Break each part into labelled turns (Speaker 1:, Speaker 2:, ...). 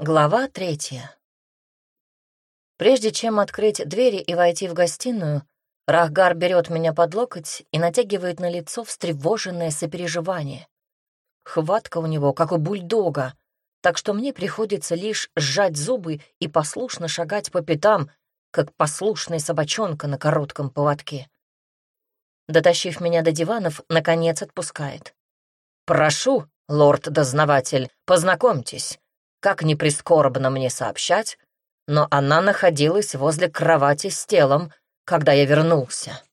Speaker 1: Глава 3. Прежде чем открыть двери и войти в гостиную, Рахгар берет меня под локоть и натягивает на лицо встревоженное сопереживание. Хватка у него, как у бульдога, так что мне приходится лишь сжать зубы и послушно шагать по пятам, как послушная собачонка на коротком поводке. Дотащив меня до диванов, наконец отпускает. «Прошу, лорд-дознаватель, познакомьтесь. Как ни прискорбно мне сообщать, но она находилась возле кровати с телом, когда я вернулся».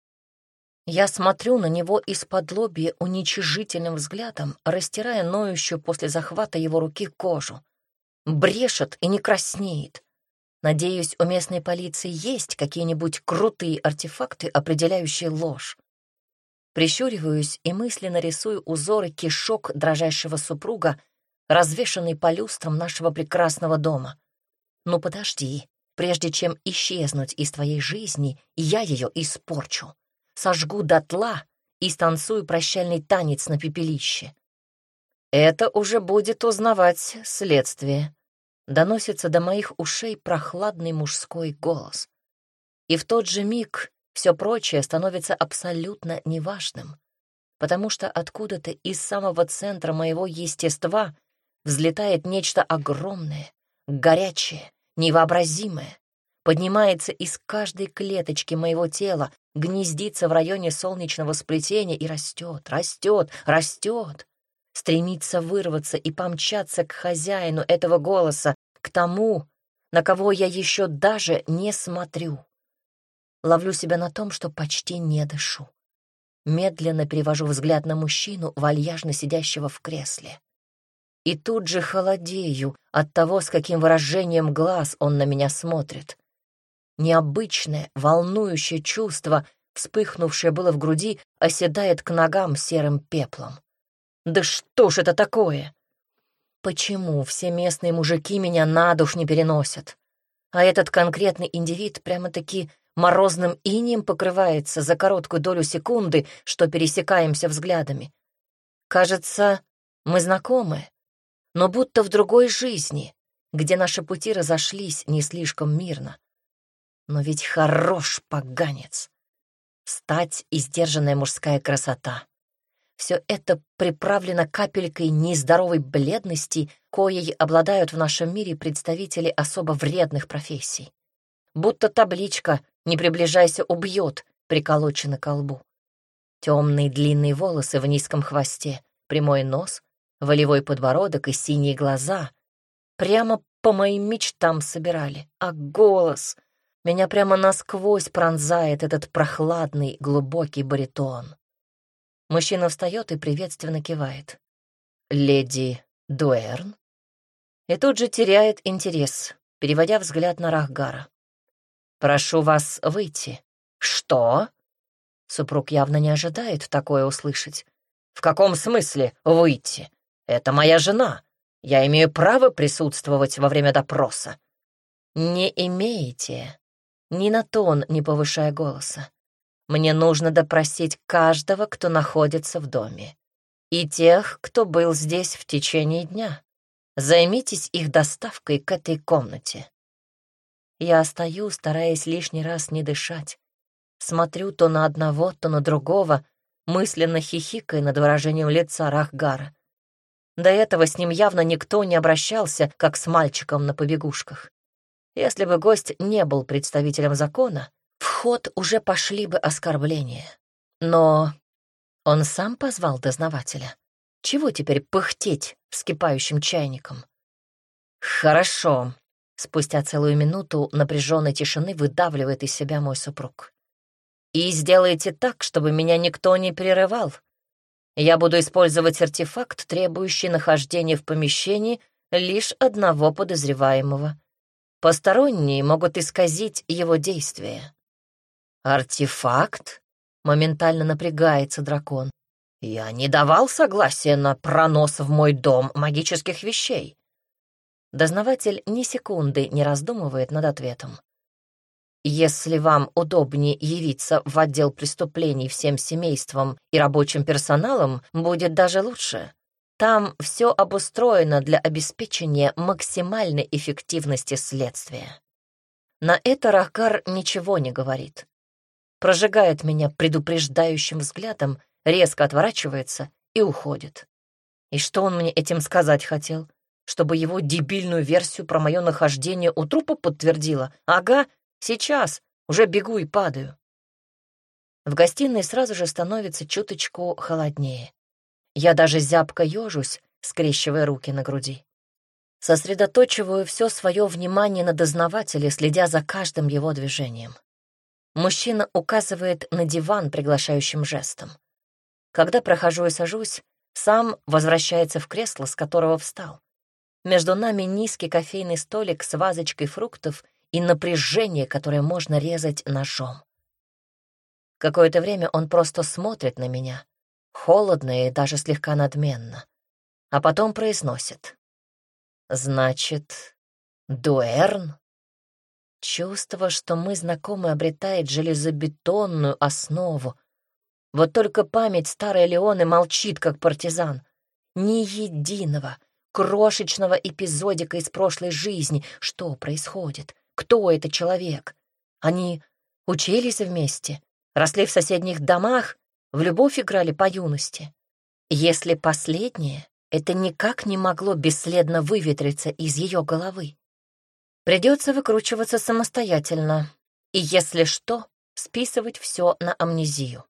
Speaker 1: Я смотрю на него исподлобья уничижительным взглядом, растирая ноющую после захвата его руки кожу. Брешет и не краснеет. Надеюсь, у местной полиции есть какие-нибудь крутые артефакты, определяющие ложь. Прищуриваюсь и мысленно рисую узоры кишок дрожайшего супруга, развешанный по люстрам нашего прекрасного дома. Ну подожди, прежде чем исчезнуть из твоей жизни, я ее испорчу. Сожгу дотла и станцую прощальный танец на пепелище. Это уже будет узнавать следствие. Доносится до моих ушей прохладный мужской голос. И в тот же миг все прочее становится абсолютно неважным, потому что откуда-то из самого центра моего естества взлетает нечто огромное, горячее, невообразимое, поднимается из каждой клеточки моего тела, гнездится в районе солнечного сплетения и растет, растет, растет, стремится вырваться и помчаться к хозяину этого голоса, к тому, на кого я еще даже не смотрю. Ловлю себя на том, что почти не дышу. Медленно перевожу взгляд на мужчину, вальяжно сидящего в кресле. И тут же холодею от того, с каким выражением глаз он на меня смотрит. Необычное, волнующее чувство, вспыхнувшее было в груди, оседает к ногам серым пеплом. Да что ж это такое? Почему все местные мужики меня на дух не переносят? А этот конкретный индивид прямо-таки морозным инеем покрывается за короткую долю секунды, что пересекаемся взглядами. Кажется, мы знакомы, но будто в другой жизни, где наши пути разошлись не слишком мирно. Но ведь хорош поганец. Стать и сдержанная мужская красота. Все это приправлено капелькой нездоровой бледности, коей обладают в нашем мире представители особо вредных профессий. Будто табличка «Не приближайся, убьет» приколочена ко лбу. Темные длинные волосы в низком хвосте, прямой нос, волевой подбородок и синие глаза. Прямо по моим мечтам собирали. А голос... Меня прямо насквозь пронзает этот прохладный, глубокий баритон. Мужчина встает и приветственно кивает. «Леди Дуэрн?» И тут же теряет интерес, переводя взгляд на Рахгара. «Прошу вас выйти». «Что?» Супруг явно не ожидает такое услышать. «В каком смысле выйти? Это моя жена. Я имею право присутствовать во время допроса». «Не имеете», ни на тон не повышая голоса. «Мне нужно допросить каждого, кто находится в доме, и тех, кто был здесь в течение дня. Займитесь их доставкой к этой комнате». Я стою, стараясь лишний раз не дышать. Смотрю то на одного, то на другого, мысленно хихикая над выражением лица Рахгара. До этого с ним явно никто не обращался, как с мальчиком на побегушках. Если бы гость не был представителем закона, в ход уже пошли бы оскорбления. Но он сам позвал дознавателя. Чего теперь пыхтеть вскипающим чайником? «Хорошо», — спустя целую минуту напряженной тишины выдавливает из себя мой супруг. «И сделайте так, чтобы меня никто не прерывал. Я буду использовать артефакт, требующий нахождения в помещении лишь одного подозреваемого. Посторонние могут исказить его действия». «Артефакт?» — моментально напрягается дракон. «Я не давал согласия на пронос в мой дом магических вещей». Дознаватель ни секунды не раздумывает над ответом. «Если вам удобнее явиться в отдел преступлений всем семейством и рабочим персоналом, будет даже лучше. Там все обустроено для обеспечения максимальной эффективности следствия. На это Рахгар ничего не говорит. Прожигает меня предупреждающим взглядом, резко отворачивается и уходит. И что он мне этим сказать хотел? Чтобы его дебильную версию про мое нахождение у трупа подтвердила? Ага, сейчас, уже бегу и падаю. В гостиной сразу же становится чуточку холоднее. Я даже зябко ежусь, скрещивая руки на груди. Сосредоточиваю все свое внимание на дознавателе, следя за каждым его движением. Мужчина указывает на диван приглашающим жестом. Когда прохожу и сажусь, сам возвращается в кресло, с которого встал. Между нами низкий кофейный столик с вазочкой фруктов и напряжение, которое можно резать ножом. Какое-то время он просто смотрит на меня, холодно и даже слегка надменно, а потом произносит: «Значит, Дуэрн?» Чувство, что мы знакомы, обретает железобетонную основу. Вот только память старой Леоны молчит, как партизан. Ни единого крошечного эпизодика из прошлой жизни. Что происходит? Кто этот человек? Они учились вместе, росли в соседних домах, в любовь играли по юности. Если последнее, это никак не могло бесследно выветриться из ее головы. Придется выкручиваться самостоятельно и, если что, списывать все на амнезию.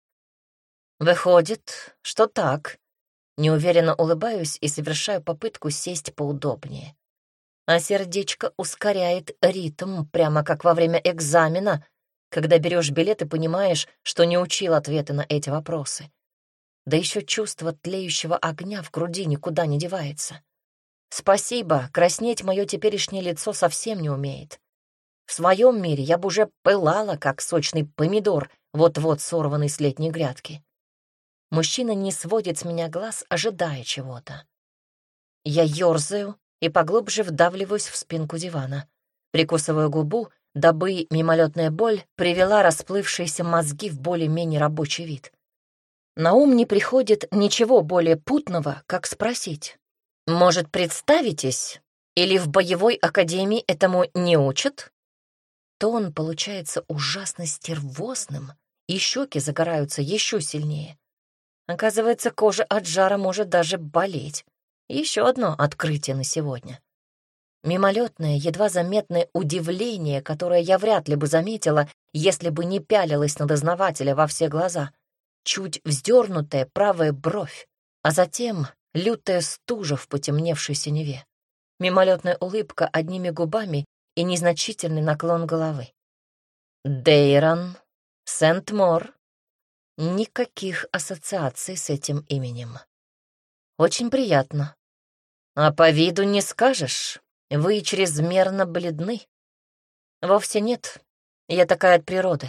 Speaker 1: Выходит, что так. Неуверенно улыбаюсь и совершаю попытку сесть поудобнее. А сердечко ускоряет ритм, прямо как во время экзамена, когда берешь билет и понимаешь, что не учил ответы на эти вопросы. Да еще чувство тлеющего огня в груди никуда не девается. Спасибо, краснеть мое теперешнее лицо совсем не умеет. В своем мире я бы уже пылала, как сочный помидор, вот-вот сорванный с летней грядки. Мужчина не сводит с меня глаз, ожидая чего-то. Я ёрзаю и поглубже вдавливаюсь в спинку дивана. Прикусываю губу, дабы мимолетная боль привела расплывшиеся мозги в более-менее рабочий вид. На ум не приходит ничего более путного, как спросить: «Может, представитесь? Или в боевой академии этому не учат?» Тон получается ужасно стервозным, и щеки загораются еще сильнее. Оказывается, кожа от жара может даже болеть. Еще одно открытие на сегодня. Мимолетное, едва заметное удивление, которое я вряд ли бы заметила, если бы не пялилась на дознавателя во все глаза. Чуть вздернутая правая бровь, а затем лютая стужа в потемневшей синеве. Мимолетная улыбка одними губами и незначительный наклон головы. Дейрон Сент-Мор. Никаких ассоциаций с этим именем. Очень приятно. А по виду не скажешь, вы чрезмерно бледны. Вовсе нет, я такая от природы.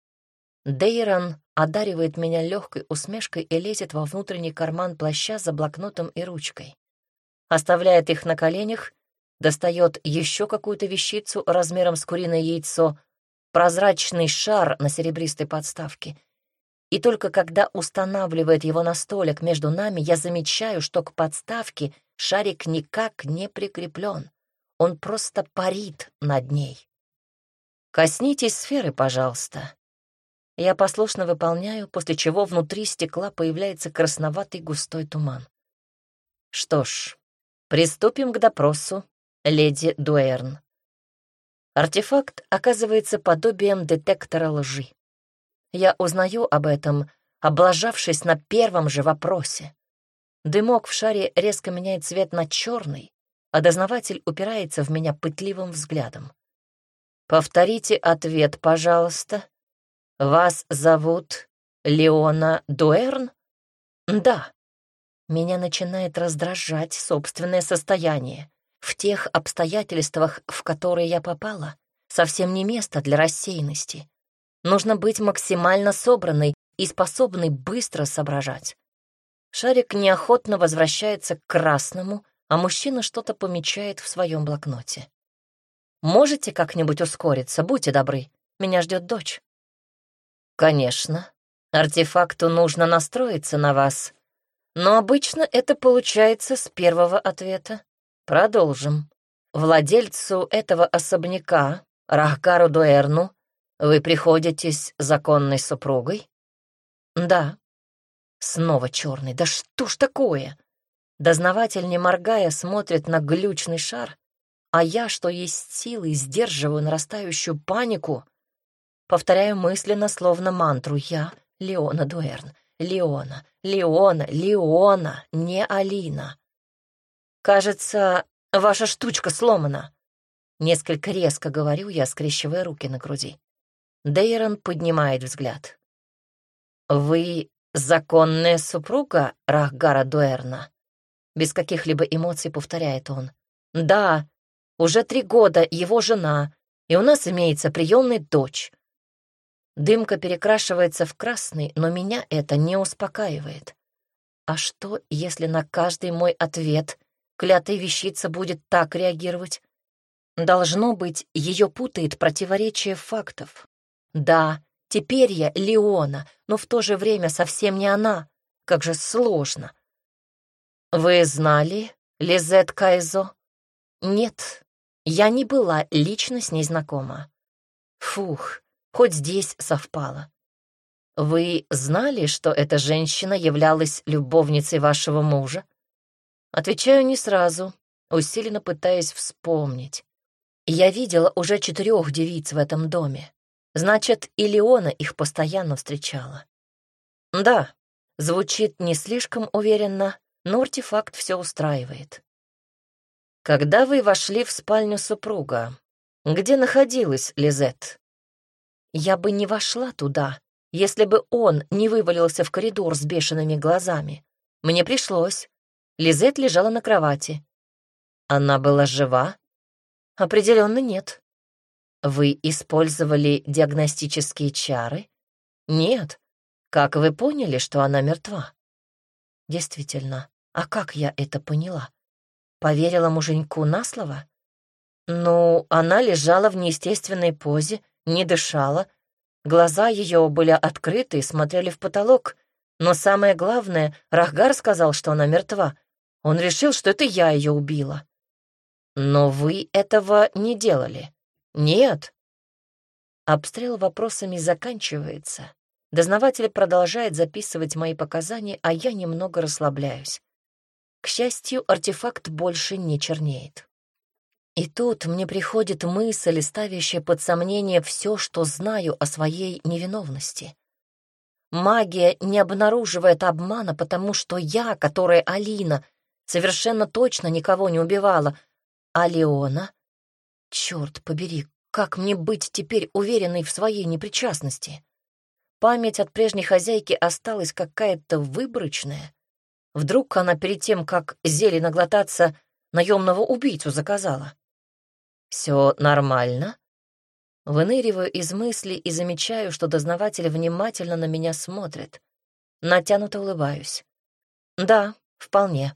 Speaker 1: Дейрон одаривает меня легкой усмешкой и лезет во внутренний карман плаща за блокнотом и ручкой. Оставляет их на коленях, достает еще какую-то вещицу размером с куриное яйцо, прозрачный шар на серебристой подставке. И только когда устанавливает его на столик между нами, я замечаю, что к подставке шарик никак не прикреплен. Он просто парит над ней. «Коснитесь сферы, пожалуйста». Я послушно выполняю, после чего внутри стекла появляется красноватый густой туман. Что ж, приступим к допросу, леди Дуэрн. Артефакт оказывается подобием детектора лжи. Я узнаю об этом, облажавшись на первом же вопросе. Дымок в шаре резко меняет цвет на черный, а дознаватель упирается в меня пытливым взглядом. «Повторите ответ, пожалуйста. Вас зовут Леона Дуэрн?» «Да». Меня начинает раздражать собственное состояние. В тех обстоятельствах, в которые я попала, совсем не место для рассеянности. Нужно быть максимально собранной и способной быстро соображать. Шарик неохотно возвращается к красному, а мужчина что-то помечает в своем блокноте. «Можете как-нибудь ускориться? Будьте добры. Меня ждет дочь». «Конечно. Артефакту нужно настроиться на вас. но обычно это получается с первого ответа. Продолжим. Владельцу этого особняка, Рахгару Дуэрну, вы приходитесь законной супругой? Да. Снова черный. Да что ж такое? Дознаватель, не моргая, смотрит на глючный шар, а я, что есть силы, сдерживаю нарастающую панику, повторяю мысленно, словно мантру. Я Леона Дуэрн. Леона, Леона, Леона, не Алина. Кажется, ваша штучка сломана. Несколько резко говорю я, скрещивая руки на груди. Дейрон поднимает взгляд. Вы законная супруга Рахгара Дуэрна? Без каких-либо эмоций повторяет он. Да, уже 3 года его жена, и у нас имеется приемная дочь. Дымка перекрашивается в красный, но меня это не успокаивает. А что, если на каждый мой ответ клятая вещица будет так реагировать? Должно быть, ее путает противоречие фактов. Да, теперь я Леона, но в то же время совсем не она. Как же сложно. Вы знали Лизет Кайзо? Нет, я не была лично с ней знакома. Фух, хоть здесь совпало. Вы знали, что эта женщина являлась любовницей вашего мужа? Отвечаю не сразу, усиленно пытаясь вспомнить. Я видела уже 4 девиц в этом доме. Значит, и Леона их постоянно встречала. Да, звучит не слишком уверенно, но артефакт все устраивает. Когда вы вошли в спальню супруга, где находилась Лизет? Я бы не вошла туда, если бы он не вывалился в коридор с бешеными глазами. Мне пришлось. Лизет лежала на кровати. Она была жива? Определенно нет. Вы использовали диагностические чары? Нет. Как вы поняли, что она мертва? Действительно, а как я это поняла? Поверила муженьку на слово? Ну, она лежала в неестественной позе, не дышала. Глаза ее были открыты и смотрели в потолок. Но самое главное, Рахгар сказал, что она мертва. Он решил, что это я ее убила. Но вы этого не делали. Нет. Обстрел вопросами заканчивается. Дознаватель продолжает записывать мои показания, а я немного расслабляюсь. К счастью, артефакт больше не чернеет. И тут мне приходит мысль, ставящая под сомнение все, что знаю о своей невиновности. Магия не обнаруживает обмана, потому что я, которая Алина, совершенно точно никого не убивала. А Леона? Черт побери, как мне быть теперь уверенной в своей непричастности? Память от прежней хозяйки осталась какая-то выборочная. Вдруг она перед тем, как зелье наглотаться, наемного убийцу заказала? Все нормально? Выныриваю из мыслей и замечаю, что дознаватель внимательно на меня смотрит. Натянуто улыбаюсь. Да, вполне.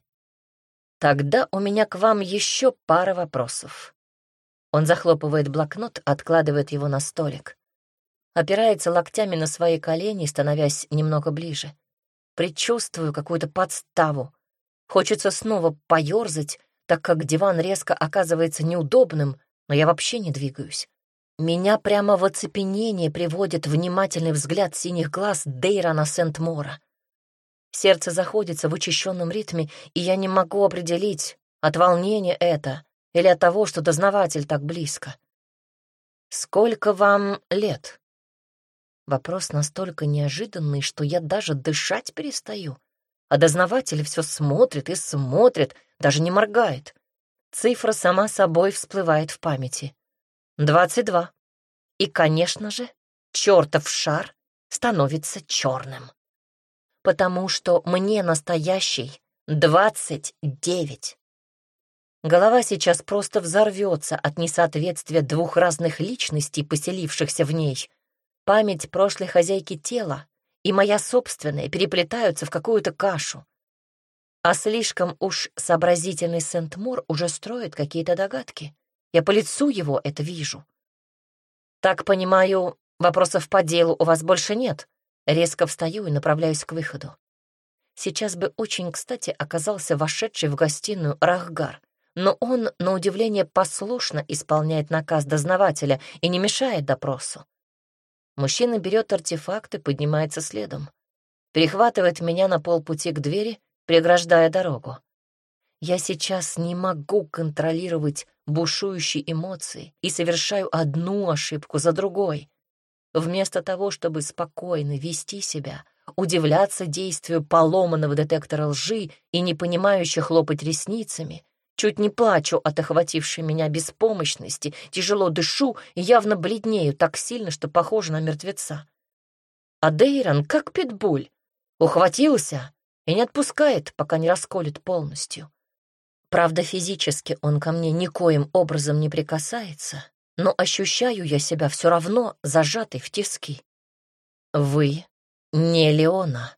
Speaker 1: Тогда у меня к вам еще пара вопросов. Он захлопывает блокнот, откладывает его на столик. Опирается локтями на свои колени, становясь немного ближе. Предчувствую какую-то подставу. Хочется снова поёрзать, так как диван резко оказывается неудобным, но я вообще не двигаюсь. Меня прямо в оцепенение приводит внимательный взгляд синих глаз Дейрона Сент-Мора. Сердце заходится в учащенном ритме, и я не могу определить, от волнения это или от того, что дознаватель так близко. «Сколько вам лет?» Вопрос настолько неожиданный, что я даже дышать перестаю, а дознаватель все смотрит и смотрит, даже не моргает. Цифра сама собой всплывает в памяти. 22. И, конечно же, чертов шар становится черным. Потому что мне настоящий 29. Голова сейчас просто взорвется от несоответствия 2 разных личностей, поселившихся в ней. Память прошлой хозяйки тела и моя собственная переплетаются в какую-то кашу. А слишком уж сообразительный Сент-Мор уже строит какие-то догадки. Я по лицу его это вижу. «Так понимаю, вопросов по делу у вас больше нет?» Резко встаю и направляюсь к выходу. Сейчас бы очень кстати оказался вошедший в гостиную Рахгар, но он, на удивление, послушно исполняет наказ дознавателя и не мешает допросу. Мужчина берет артефакт и поднимается следом. Перехватывает меня на полпути к двери, преграждая дорогу. Я сейчас не могу контролировать бушующие эмоции и совершаю одну ошибку за другой. Вместо того, чтобы спокойно вести себя, удивляться действию поломанного детектора лжи и непонимающе хлопать ресницами, чуть не плачу от охватившей меня беспомощности, тяжело дышу и явно бледнею так сильно, что похоже на мертвеца. А Дейрон, как питбуль, ухватился и не отпускает, пока не расколет полностью. Правда, физически он ко мне никоим образом не прикасается, но ощущаю я себя все равно зажатой в тиски. Вы не Леона.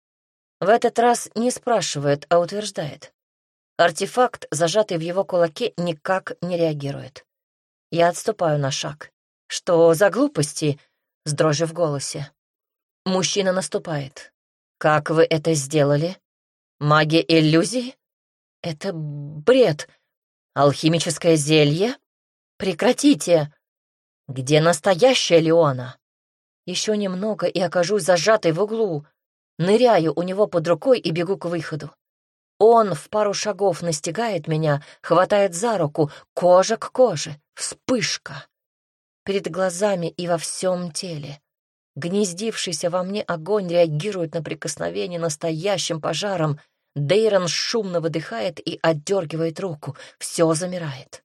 Speaker 1: В этот раз не спрашивает, а утверждает. Артефакт, зажатый в его кулаке, никак не реагирует. Я отступаю на шаг. Что за глупости? С дрожью в голосе. Мужчина наступает. Как вы это сделали? Магия иллюзий? Это бред. Алхимическое зелье? Прекратите. Где настоящая Леона? Еще немного и окажусь зажатой в углу. Ныряю у него под рукой и бегу к выходу. Он в пару шагов настигает меня, хватает за руку, кожа к коже, вспышка. Перед глазами и во всем теле. Гнездившийся во мне огонь реагирует на прикосновение настоящим пожаром. Дейрон шумно выдыхает и отдергивает руку. Все замирает.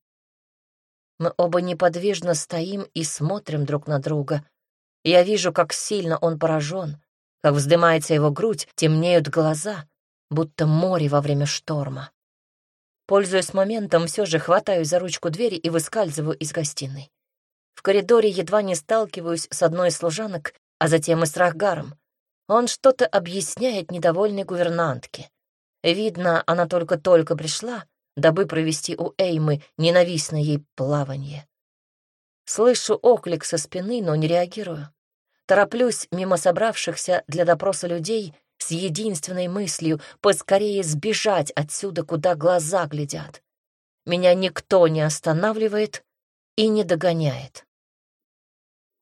Speaker 1: Мы оба неподвижно стоим и смотрим друг на друга. Я вижу, как сильно он поражен, как вздымается его грудь, темнеют глаза, будто море во время шторма. Пользуясь моментом, все же хватаюсь за ручку двери и выскальзываю из гостиной. В коридоре едва не сталкиваюсь с одной из служанок, а затем и с Рахгаром. Он что-то объясняет недовольной гувернантке. Видно, она только-только пришла, дабы провести у Эймы ненавистное ей плавание. Слышу оклик со спины, но не реагирую. Тороплюсь мимо собравшихся для допроса людей с единственной мыслью поскорее сбежать отсюда, куда глаза глядят. Меня никто не останавливает и не догоняет.